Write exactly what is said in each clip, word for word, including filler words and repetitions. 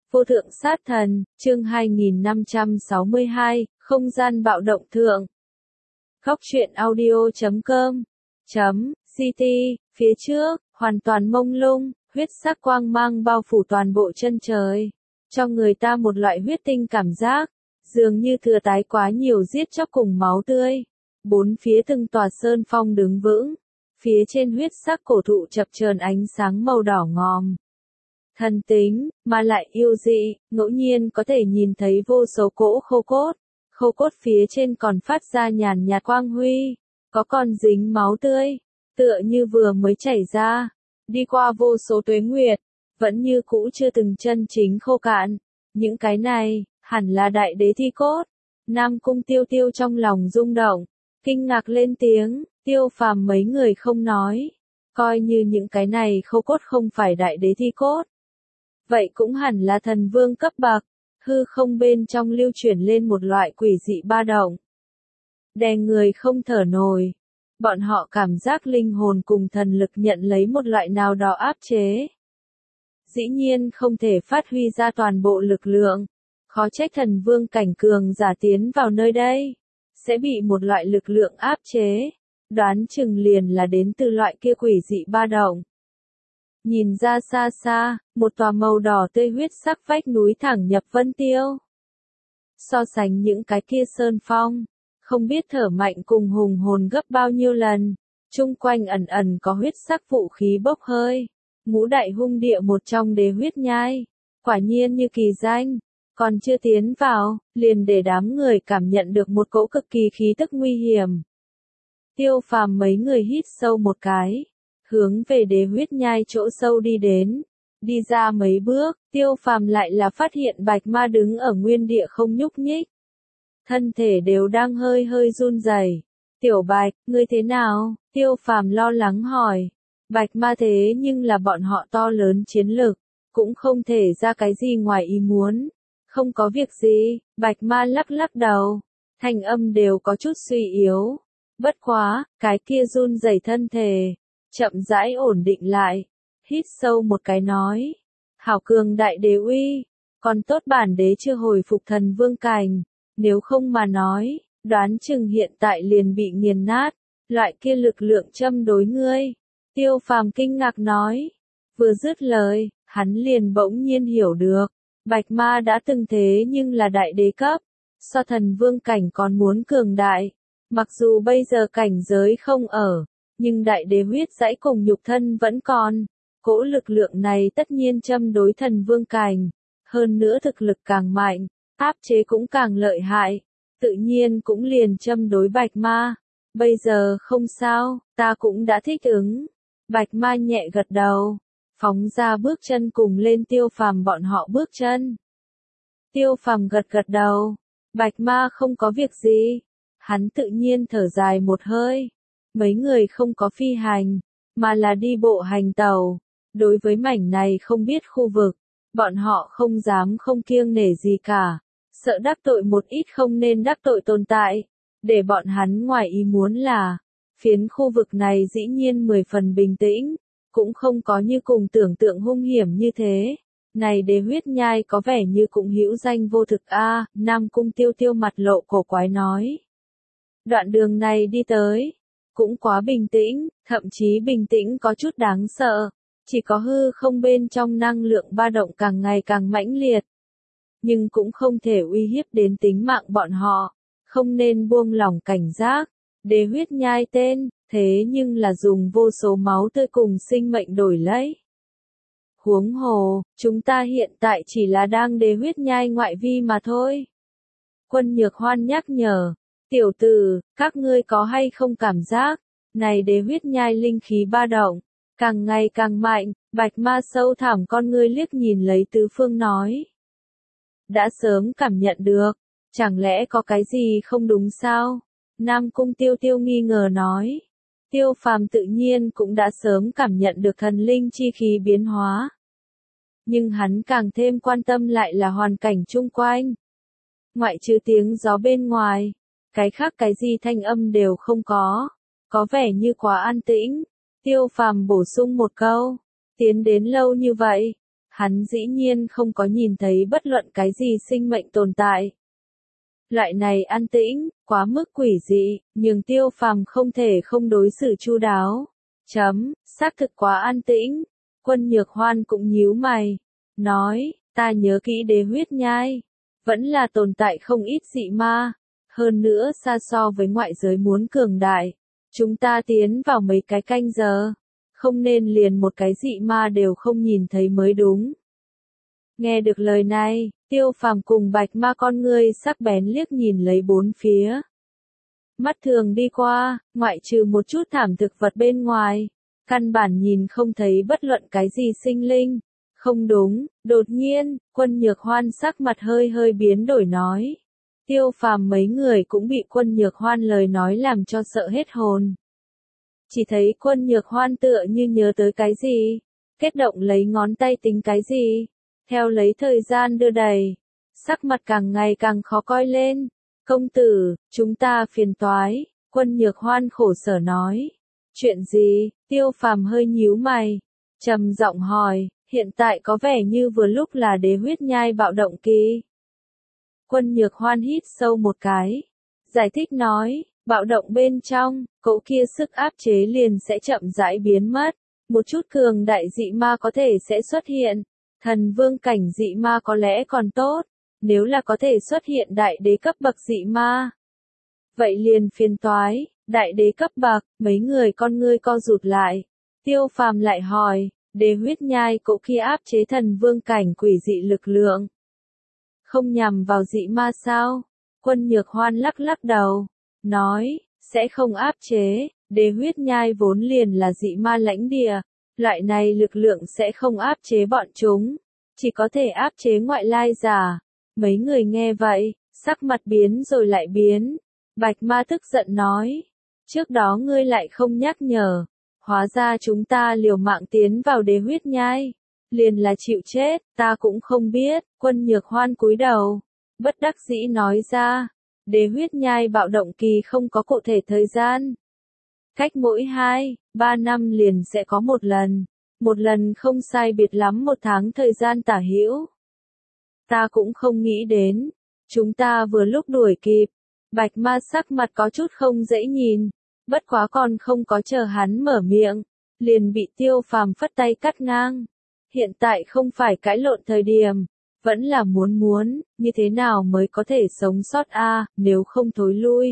Vô thượng sát thần, chương hai nghìn năm trăm sáu mươi hai, không gian bạo động thượng. Góc truyện audio chấm com chấm ct, phía trước, hoàn toàn mông lung, huyết sắc quang mang bao phủ toàn bộ chân trời, cho người ta một loại huyết tinh cảm giác, dường như thừa tái quá nhiều giết chóc cùng máu tươi. Bốn phía từng tòa sơn phong đứng vững, phía trên huyết sắc cổ thụ chập chờn ánh sáng màu đỏ ngòm. Thần tính, mà lại yêu dị, ngẫu nhiên có thể nhìn thấy vô số cỗ khô cốt, khô cốt phía trên còn phát ra nhàn nhạt quang huy, có còn dính máu tươi, tựa như vừa mới chảy ra, đi qua vô số tuế nguyệt, vẫn như cũ chưa từng chân chính khô cạn. Những cái này, hẳn là đại đế thi cốt. Nam Cung Tiêu Tiêu trong lòng rung động, kinh ngạc lên tiếng, Tiêu Phàm mấy người không nói, coi như những cái này khô cốt không phải đại đế thi cốt. Vậy cũng hẳn là thần vương cấp bậc, hư không bên trong lưu chuyển lên một loại quỷ dị ba động. Đè người không thở nổi, bọn họ cảm giác linh hồn cùng thần lực nhận lấy một loại nào đó áp chế. Dĩ nhiên không thể phát huy ra toàn bộ lực lượng, khó trách thần vương cảnh cường giả tiến vào nơi đây, sẽ bị một loại lực lượng áp chế, đoán chừng liền là đến từ loại kia quỷ dị ba động. Nhìn ra xa xa, một tòa màu đỏ tươi huyết sắc vách núi thẳng nhập vân tiêu. So sánh những cái kia sơn phong, không biết thở mạnh cùng hùng hồn gấp bao nhiêu lần, chung quanh ẩn ẩn có huyết sắc vũ khí bốc hơi, ngũ đại hung địa một trong đế huyết nhai, quả nhiên như kỳ danh, còn chưa tiến vào, liền để đám người cảm nhận được một cỗ cực kỳ khí tức nguy hiểm. Tiêu Phàm mấy người hít sâu một cái, hướng về đế huyết nhai chỗ sâu đi đến, đi ra mấy bước, Tiêu Phàm lại là phát hiện Bạch Ma đứng ở nguyên địa không nhúc nhích. Thân thể đều đang hơi hơi run rẩy. Tiểu Bạch, ngươi thế nào? Tiêu Phàm lo lắng hỏi. Bạch Ma thế nhưng là bọn họ to lớn chiến lực, cũng không thể ra cái gì ngoài ý muốn. Không có việc gì, Bạch Ma lắc lắc đầu, thanh âm đều có chút suy yếu. Bất quá, cái kia run rẩy thân thể, chậm rãi ổn định lại, hít sâu một cái nói, hảo cường đại đế uy, còn tốt bản đế chưa hồi phục thần vương cảnh, nếu không mà nói, đoán chừng hiện tại liền bị nghiền nát, loại kia lực lượng châm đối ngươi. Tiêu Phàm kinh ngạc nói, vừa dứt lời, hắn liền bỗng nhiên hiểu được, Bạch Ma đã từng thế nhưng là đại đế cấp, so thần vương cảnh còn muốn cường đại, mặc dù bây giờ cảnh giới không ở, nhưng đại đế huyết dãy cùng nhục thân vẫn còn, cỗ lực lượng này tất nhiên châm đối thần vương cảnh, hơn nữa thực lực càng mạnh, áp chế cũng càng lợi hại, tự nhiên cũng liền châm đối Bạch Ma. Bây giờ không sao, ta cũng đã thích ứng. Bạch Ma nhẹ gật đầu, phóng ra bước chân cùng lên Tiêu Phàm bọn họ bước chân. Tiêu Phàm gật gật đầu, Bạch Ma không có việc gì, hắn tự nhiên thở dài một hơi. Mấy người không có phi hành, mà là đi bộ hành tàu. Đối với mảnh này không biết khu vực, bọn họ không dám không kiêng nể gì cả, sợ đắc tội một ít không nên đắc tội tồn tại. Để bọn hắn ngoài ý muốn là, phiến khu vực này dĩ nhiên mười phần bình tĩnh, cũng không có như cùng tưởng tượng hung hiểm như thế. Này đế huyết nhai có vẻ như cũng hữu danh vô thực a. À, Nam Cung Tiêu Tiêu mặt lộ cổ quái nói. Đoạn đường này đi tới, cũng quá bình tĩnh, thậm chí bình tĩnh có chút đáng sợ, chỉ có hư không bên trong năng lượng ba động càng ngày càng mãnh liệt. Nhưng cũng không thể uy hiếp đến tính mạng bọn họ, không nên buông lỏng cảnh giác. Đế huyết nhai tên, thế nhưng là dùng vô số máu tươi cùng sinh mệnh đổi lấy. Huống hồ, chúng ta hiện tại chỉ là đang đế huyết nhai ngoại vi mà thôi. Quân Nhược Hoan nhắc nhở, tiểu tử, các ngươi có hay không cảm giác, này đế huyết nhai linh khí ba động, càng ngày càng mạnh. Bạch Ma sâu thẳm con ngươi liếc nhìn lấy tứ phương nói. Đã sớm cảm nhận được, chẳng lẽ có cái gì không đúng sao? Nam Cung Tiêu Tiêu nghi ngờ nói. Tiêu Phàm tự nhiên cũng đã sớm cảm nhận được thần linh chi khí biến hóa. Nhưng hắn càng thêm quan tâm lại là hoàn cảnh chung quanh. Ngoại trừ tiếng gió bên ngoài, cái khác cái gì thanh âm đều không có, có vẻ như quá an tĩnh. Tiêu Phàm bổ sung một câu, tiến đến lâu như vậy, hắn dĩ nhiên không có nhìn thấy bất luận cái gì sinh mệnh tồn tại. Loại này an tĩnh, quá mức quỷ dị, nhưng Tiêu Phàm không thể không đối xử chu đáo. Chấm, xác thực quá an tĩnh. Quân Nhược Hoan cũng nhíu mày, nói, ta nhớ kỹ Đế Huyết Nhai, vẫn là tồn tại không ít dị ma, hơn nữa xa so với ngoại giới muốn cường đại. Chúng ta tiến vào mấy cái canh giờ, không nên liền một cái dị ma đều không nhìn thấy mới đúng. Nghe được lời này, Tiêu Phàm cùng Bạch Ma con ngươi sắc bén liếc nhìn lấy bốn phía. Mắt thường đi qua, ngoại trừ một chút thảm thực vật bên ngoài, căn bản nhìn không thấy bất luận cái gì sinh linh. Không đúng, đột nhiên, Quân Nhược Hoan sắc mặt hơi hơi biến đổi nói. Tiêu Phàm mấy người cũng bị Quân Nhược Hoan lời nói làm cho sợ hết hồn. Chỉ thấy Quân Nhược Hoan tựa như nhớ tới cái gì, kết động lấy ngón tay tính cái gì, theo lấy thời gian đưa đẩy, sắc mặt càng ngày càng khó coi lên. Công tử, chúng ta phiền toái, Quân Nhược Hoan khổ sở nói. Chuyện gì? Tiêu Phàm hơi nhíu mày, trầm giọng hỏi, hiện tại có vẻ như vừa lúc là Đế Huyết Nhai bạo động kỳ. Quân Nhược Hoan hít sâu một cái, giải thích nói, bạo động bên trong, cỗ kia sức áp chế liền sẽ chậm rãi biến mất, một chút cường đại dị ma có thể sẽ xuất hiện, thần vương cảnh dị ma có lẽ còn tốt, nếu là có thể xuất hiện đại đế cấp bậc dị ma. Vậy liền phiền toái, đại đế cấp bậc, mấy người con ngươi co rụt lại. Tiêu Phàm lại hỏi, Đế Huyết Nhai cỗ kia áp chế thần vương cảnh quỷ dị lực lượng, không nhằm vào dị ma sao? Quân Nhược Hoan lắc lắc đầu, nói, sẽ không áp chế, Đế Huyết Nhai vốn liền là dị ma lãnh địa, loại này lực lượng sẽ không áp chế bọn chúng, chỉ có thể áp chế ngoại lai giả. Mấy người nghe vậy, sắc mặt biến rồi lại biến. Bạch Ma tức giận nói, trước đó ngươi lại không nhắc nhở, hóa ra chúng ta liều mạng tiến vào Đế Huyết Nhai, liền là chịu chết, ta cũng không biết. Quân Nhược Hoan cúi đầu, bất đắc dĩ nói ra, Đế Huyết Nhai bạo động kỳ không có cụ thể thời gian. Cách mỗi hai, ba năm liền sẽ có một lần, một lần không sai biệt lắm một tháng thời gian tả hữu. Ta cũng không nghĩ đến, chúng ta vừa lúc đuổi kịp. Bạch Ma sắc mặt có chút không dễ nhìn, bất quá còn không có chờ hắn mở miệng, liền bị Tiêu Phàm phất tay cắt ngang. Hiện tại không phải cãi lộn thời điểm, vẫn là muốn muốn, như thế nào mới có thể sống sót a, à, nếu không thối lui.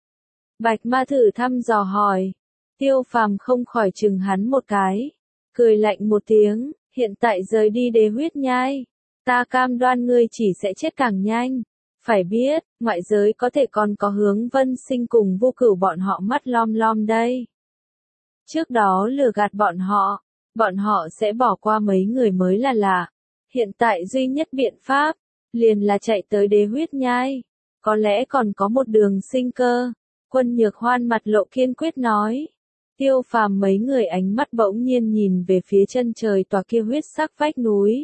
Bạch Ma thử thăm dò hỏi, Tiêu Phàm không khỏi chừng hắn một cái, cười lạnh một tiếng, hiện tại rời đi Đế Huyết Nhai, ta cam đoan ngươi chỉ sẽ chết càng nhanh. Phải biết, ngoại giới có thể còn có Hướng Vân Sinh cùng Vô Cửu bọn họ mắt lom lom đây. Trước đó lừa gạt bọn họ, bọn họ sẽ bỏ qua mấy người mới là lạ. Hiện tại duy nhất biện pháp, liền là chạy tới Đế Huyết Nhai. Có lẽ còn có một đường sinh cơ. Quân Nhược Hoan mặt lộ kiên quyết nói. Tiêu Phàm mấy người ánh mắt bỗng nhiên nhìn về phía chân trời tòa kia huyết sắc vách núi.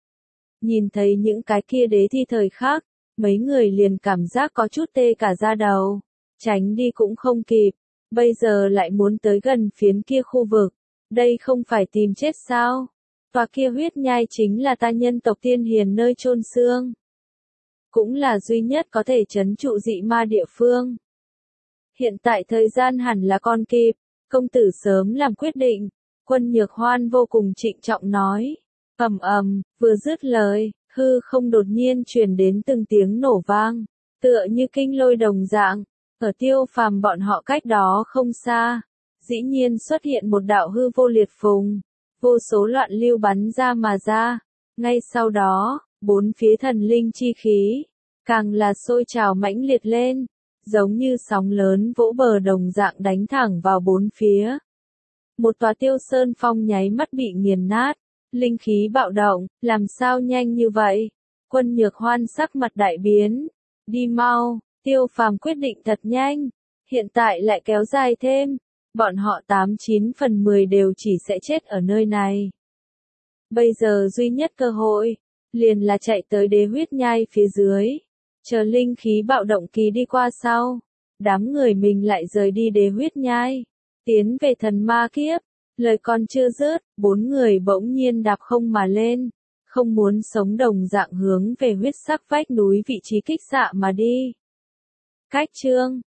Nhìn thấy những cái kia đế thi thời khắc, mấy người liền cảm giác có chút tê cả da đầu, tránh đi cũng không kịp, bây giờ lại muốn tới gần phiến kia khu vực, đây không phải tìm chết sao? Tòa kia huyết nhai chính là ta nhân tộc tiên hiền nơi chôn xương, cũng là duy nhất có thể trấn trụ dị ma địa phương. Hiện tại thời gian hẳn là còn kịp, công tử sớm làm quyết định. Quân Nhược Hoan vô cùng trịnh trọng nói. Ầm ầm, vừa dứt lời, hư không đột nhiên truyền đến từng tiếng nổ vang, tựa như kinh lôi đồng dạng. Ở Tiêu Phàm bọn họ cách đó không xa, dĩ nhiên xuất hiện một đạo hư vô liệt phùng, vô số loạn lưu bắn ra mà ra. Ngay sau đó, bốn phía thần linh chi khí, càng là sôi trào mãnh liệt lên, giống như sóng lớn vỗ bờ đồng dạng đánh thẳng vào bốn phía. Một tòa Tiêu Sơn Phong nháy mắt bị nghiền nát, linh khí bạo động, làm sao nhanh như vậy? Quân Nhược Hoan sắc mặt đại biến, đi mau. Tiêu Phàm quyết định thật nhanh, hiện tại lại kéo dài thêm, bọn họ tám chín phần mười đều chỉ sẽ chết ở nơi này. Bây giờ duy nhất cơ hội, liền là chạy tới Đế Huyết Nhai phía dưới, chờ linh khí bạo động kỳ đi qua sau, đám người mình lại rời đi Đế Huyết Nhai, tiến về thần ma kiếp. Lời còn chưa dứt, bốn người bỗng nhiên đạp không mà lên, không muốn sống đồng dạng hướng về huyết sắc vách núi vị trí kích xạ mà đi. Cách chương